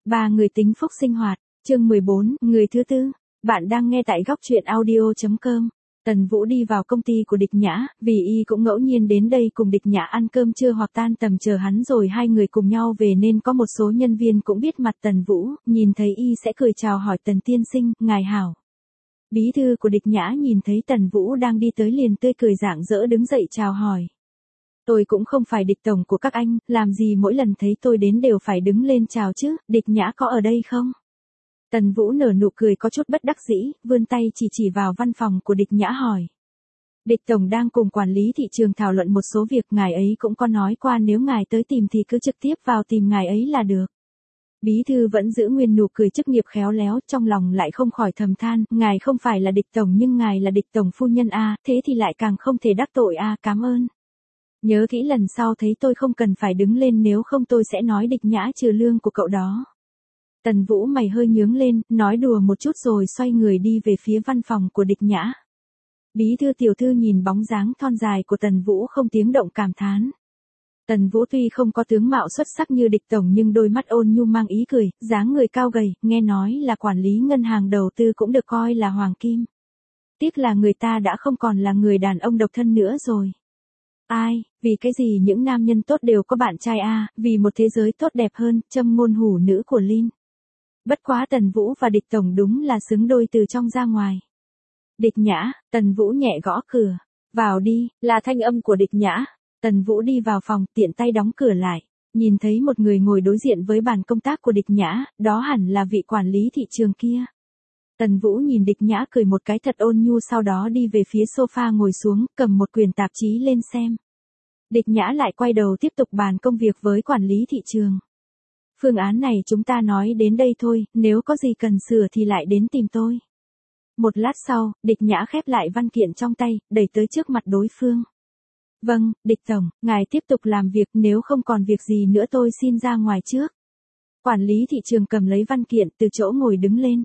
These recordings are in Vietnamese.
Ba người tính phúc sinh hoạt, chương 14, người thứ tư. Bạn đang nghe tại góc truyện audio.com. Tần Vũ đi vào công ty của Địch Nhã, vì y cũng ngẫu nhiên đến đây cùng Địch Nhã ăn cơm trưa hoặc tan tầm chờ hắn rồi hai người cùng nhau về nên có một số nhân viên cũng biết mặt Tần Vũ, nhìn thấy y sẽ cười chào hỏi Tần tiên sinh, ngài hảo. Bí thư của Địch Nhã nhìn thấy Tần Vũ đang đi tới liền tươi cười rạng rỡ đứng dậy chào hỏi. Tôi cũng không phải Địch tổng của các anh, làm gì mỗi lần thấy tôi đến đều phải đứng lên chào chứ, Địch Nhã có ở đây không? Tần Vũ nở nụ cười có chút bất đắc dĩ, vươn tay chỉ vào văn phòng của Địch Nhã hỏi. Địch tổng đang cùng quản lý thị trường thảo luận một số việc, ngài ấy cũng có nói qua nếu ngài tới tìm thì cứ trực tiếp vào tìm ngài ấy là được. Bí thư vẫn giữ nguyên nụ cười chức nghiệp khéo léo, trong lòng lại không khỏi thầm than, ngài không phải là Địch tổng nhưng ngài là Địch tổng phu nhân a, thế thì lại càng không thể đắc tội a, cảm ơn. Nhớ kỹ lần sau thấy tôi không cần phải đứng lên nếu không tôi sẽ nói Địch Nhã trừ lương của cậu đó. Tần Vũ mày hơi nhướng lên, nói đùa một chút rồi xoay người đi về phía văn phòng của Địch Nhã. Bí thư tiểu thư nhìn bóng dáng thon dài của Tần Vũ không tiếng động cảm thán. Tần Vũ tuy không có tướng mạo xuất sắc như Địch tổng nhưng đôi mắt ôn nhu mang ý cười, dáng người cao gầy, nghe nói là quản lý ngân hàng đầu tư cũng được coi là hoàng kim. Tiếc là người ta đã không còn là người đàn ông độc thân nữa rồi. Ai, vì cái gì những nam nhân tốt đều có bạn trai a, vì một thế giới tốt đẹp hơn, châm ngôn hủ nữ của Linh. Bất quá Tần Vũ và Địch tổng đúng là xứng đôi từ trong ra ngoài. Địch Nhã, Tần Vũ nhẹ gõ cửa. Vào đi, là thanh âm của Địch Nhã. Tần Vũ đi vào phòng, tiện tay đóng cửa lại. Nhìn thấy một người ngồi đối diện với bàn công tác của Địch Nhã, đó hẳn là vị quản lý thị trường kia. Tần Vũ nhìn Địch Nhã cười một cái thật ôn nhu sau đó đi về phía sofa ngồi xuống, cầm một quyển tạp chí lên xem. Địch Nhã lại quay đầu tiếp tục bàn công việc với quản lý thị trường. Phương án này chúng ta nói đến đây thôi, nếu có gì cần sửa thì lại đến tìm tôi. Một lát sau, Địch Nhã khép lại văn kiện trong tay, đẩy tới trước mặt đối phương. Vâng, Địch tổng, ngài tiếp tục làm việc, nếu không còn việc gì nữa tôi xin ra ngoài trước. Quản lý thị trường cầm lấy văn kiện từ chỗ ngồi đứng lên.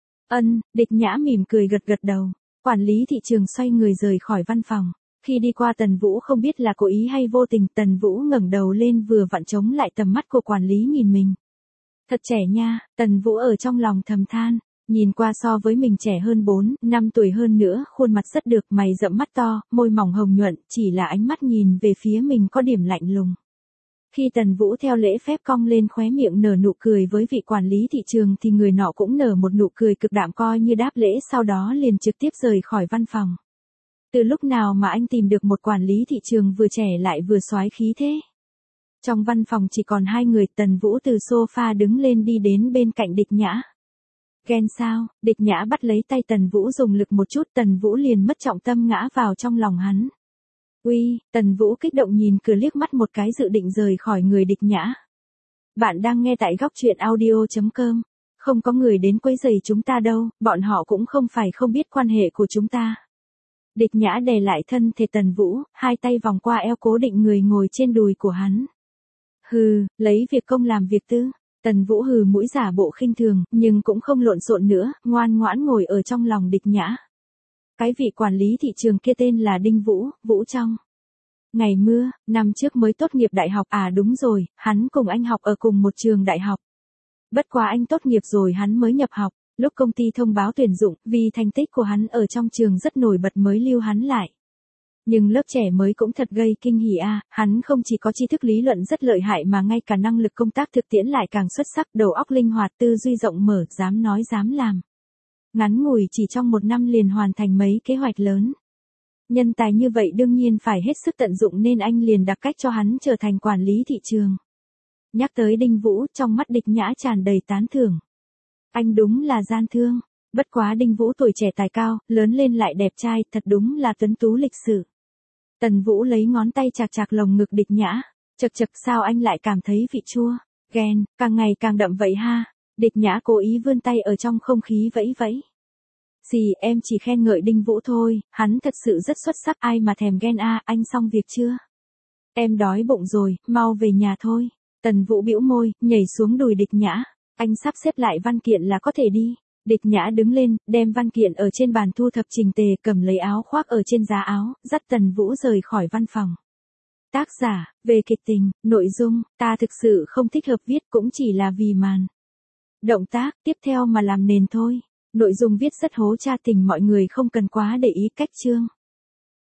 Địch Nhã mỉm cười gật gật đầu. Quản lý thị trường xoay người rời khỏi văn phòng. Khi đi qua Tần Vũ không biết là cố ý hay vô tình, Tần Vũ ngẩng đầu lên vừa vặn chống lại tầm mắt của quản lý nhìn mình. Thật trẻ nha, Tần Vũ ở trong lòng thầm than. Nhìn qua so với mình trẻ hơn 4, 5 tuổi hơn nữa, khuôn mặt rất được, mày rậm mắt to, môi mỏng hồng nhuận, chỉ là ánh mắt nhìn về phía mình có điểm lạnh lùng. Khi Tần Vũ theo lễ phép cong lên khóe miệng nở nụ cười với vị quản lý thị trường thì người nọ cũng nở một nụ cười cực đạm coi như đáp lễ sau đó liền trực tiếp rời khỏi văn phòng. Từ lúc nào mà anh tìm được một quản lý thị trường vừa trẻ lại vừa soái khí thế? Trong văn phòng chỉ còn hai người, Tần Vũ từ sofa đứng lên đi đến bên cạnh Địch Nhã. Ghen sao? Địch Nhã bắt lấy tay Tần Vũ dùng lực một chút, Tần Vũ liền mất trọng tâm ngã vào trong lòng hắn. Uy, Tần Vũ kích động nhìn cửa liếc mắt một cái dự định rời khỏi người Địch Nhã. Bạn đang nghe tại góc truyện audio.com. Không có người đến quấy rầy chúng ta đâu, bọn họ cũng không phải không biết quan hệ của chúng ta. Địch Nhã đè lại thân thể Tần Vũ, hai tay vòng qua eo cố định người ngồi trên đùi của hắn. Hừ, lấy việc công làm việc tư. Tần Vũ hừ mũi giả bộ khinh thường, nhưng cũng không lộn xộn nữa, ngoan ngoãn ngồi ở trong lòng Địch Nhã. Cái vị quản lý thị trường kia tên là Đinh Vũ, Vũ Trong. Ngày mưa, năm trước mới tốt nghiệp đại học, à đúng rồi, hắn cùng anh học ở cùng một trường đại học. Bất quá anh tốt nghiệp rồi hắn mới nhập học, lúc công ty thông báo tuyển dụng, vì thành tích của hắn ở trong trường rất nổi bật mới lưu hắn lại. Nhưng lớp trẻ mới cũng thật gây kinh hỉ a, hắn không chỉ có tri thức lý luận rất lợi hại mà ngay cả năng lực công tác thực tiễn lại càng xuất sắc, đầu óc linh hoạt, tư duy rộng mở, dám nói dám làm. Ngắn ngủi chỉ trong một năm liền hoàn thành mấy kế hoạch lớn. Nhân tài như vậy đương nhiên phải hết sức tận dụng nên anh liền đặt cách cho hắn trở thành quản lý thị trường. Nhắc tới Đinh Vũ, trong mắt Địch Nhã tràn đầy tán thưởng. Anh đúng là gian thương. Bất quá Đinh Vũ tuổi trẻ tài cao, lớn lên lại đẹp trai, thật đúng là tuấn tú lịch sự. Tần Vũ lấy ngón tay chạc chạc lồng ngực Địch Nhã. Chật chật, sao anh lại cảm thấy vị chua? Ghen, càng ngày càng đậm vậy ha. Địch Nhã cố ý vươn tay ở trong không khí vẫy vẫy. Gì, em chỉ khen ngợi Đinh Vũ thôi, hắn thật sự rất xuất sắc, ai mà thèm ghen a, anh xong việc chưa? Em đói bụng rồi, mau về nhà thôi. Tần Vũ bĩu môi, nhảy xuống đùi Địch Nhã. Anh sắp xếp lại văn kiện là có thể đi. Địch Nhã đứng lên, đem văn kiện ở trên bàn thu thập chỉnh tề, cầm lấy áo khoác ở trên giá áo, dắt Tần Vũ rời khỏi văn phòng. Tác giả, về kịch tình, nội dung, ta thực sự không thích hợp viết cũng chỉ là vì màn Động tác, tiếp theo mà làm nền thôi. Nội dung viết rất hố cha tình mọi người không cần quá để ý cách chương.